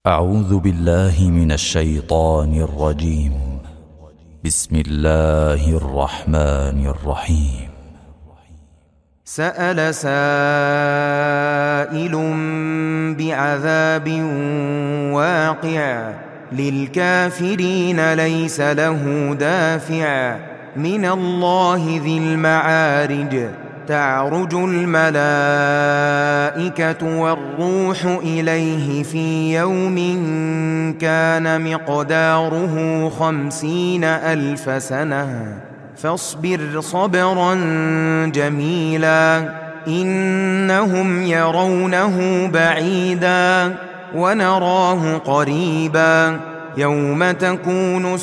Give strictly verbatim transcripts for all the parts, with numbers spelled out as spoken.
أعوذ بالله من الشيطان الرجيم. بسم الله الرحمن الرحيم. سأل سائل بعذاب واقع للكافرين ليس له دافع من الله ذي المعارج تعرج الملائكة والروح إليه في يوم كان مقداره خمسين ألف سنة فاصبر صبرا جميلا إنهم يرونه بعيدا ونراه قريبا يوم تكون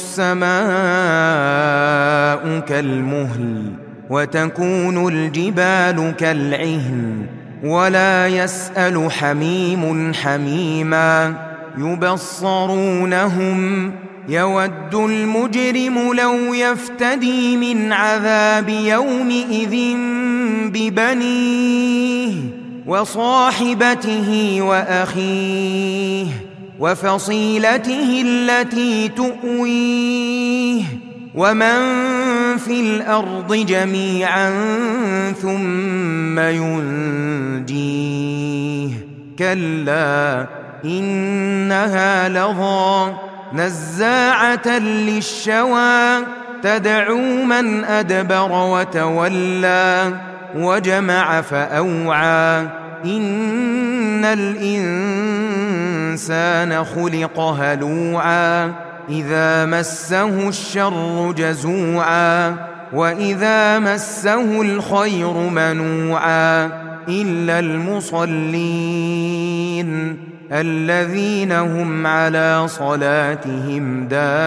السماء كالمهل وتكون الجبال كالعهن ولا يسأل حميم حميما يبصرونهم يود المجرم لو يفتدي من عذاب يومئذ ببنيه وصاحبته وأخيه وفصيلته التي تؤويه ومن في الأرض جميعا ثم ينجيه كلا إنها لظى نزاعة للشوى تدعو من أدبر وتولى وجمع فأوعى إن الإنسان خلق هلوعا إذا مسه الشر جزوعا وإذا مسه الخير منوعا إلا المصلين الذين هم على صلاتهم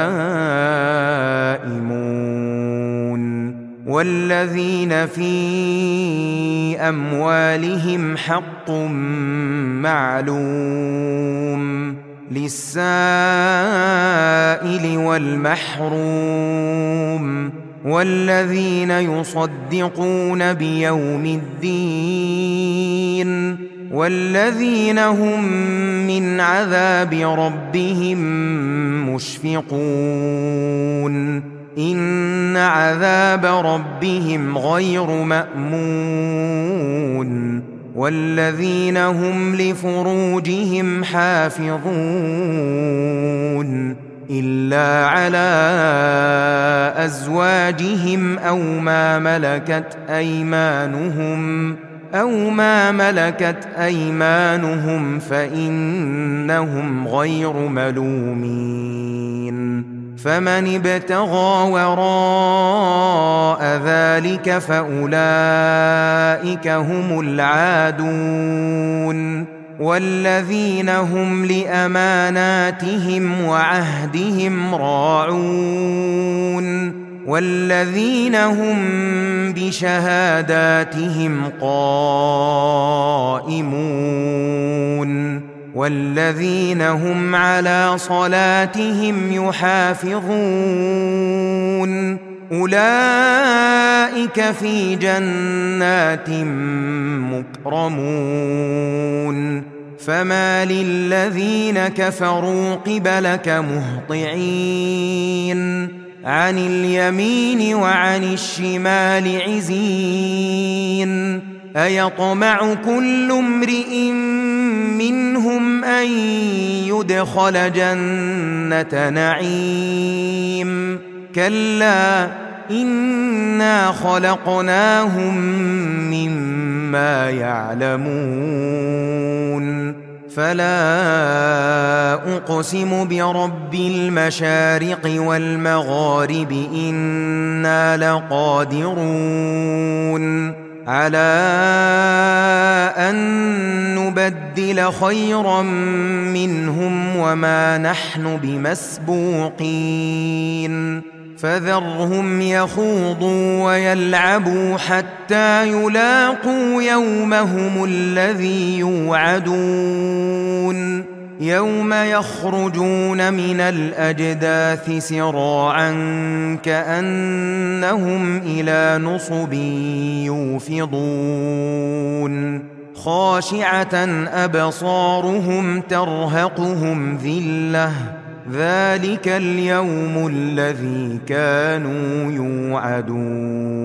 دائمون والذين في أموالهم حق معلوم للسائل والمحروم والذين يصدقون بيوم الدين والذين هم من عذاب ربهم مشفقون إن عذاب ربهم غير مأمون والذين هم لفروجهم حافظون إلا على أزواجهم أو ما ملكت أيمانهم أو ما ملكت أيمانهم فإنهم غير ملومين فمن ابتغى وراء ذلك فأولئك هم العادون والذين هم لأماناتهم وعهدهم راعون والذين هم بشهاداتهم قائمون والذين هم على صلاتهم يحافظون أولئك في جنات مكرمون فما للذين كفروا قبلك مهطعين عن اليمين وعن الشمال عزين أيطمع كل امرئ منهم أن يدخل جنة نعيم كلا إنا خلقناهم مما يعلمون فلا أقسم برب المشارق والمغارب إنا لقادرون على أن نبدل خيرا منهم وما نحن بمسبوقين فذرهم يخوضوا ويلعبوا حتى يلاقوا يومهم الذي يوعدون يوم يخرجون من الأجداث سراعا كأنهم إلى نصب يوفضون خاشعة أبصارهم ترهقهم ذلة ذلك اليوم الذي كانوا يوعدون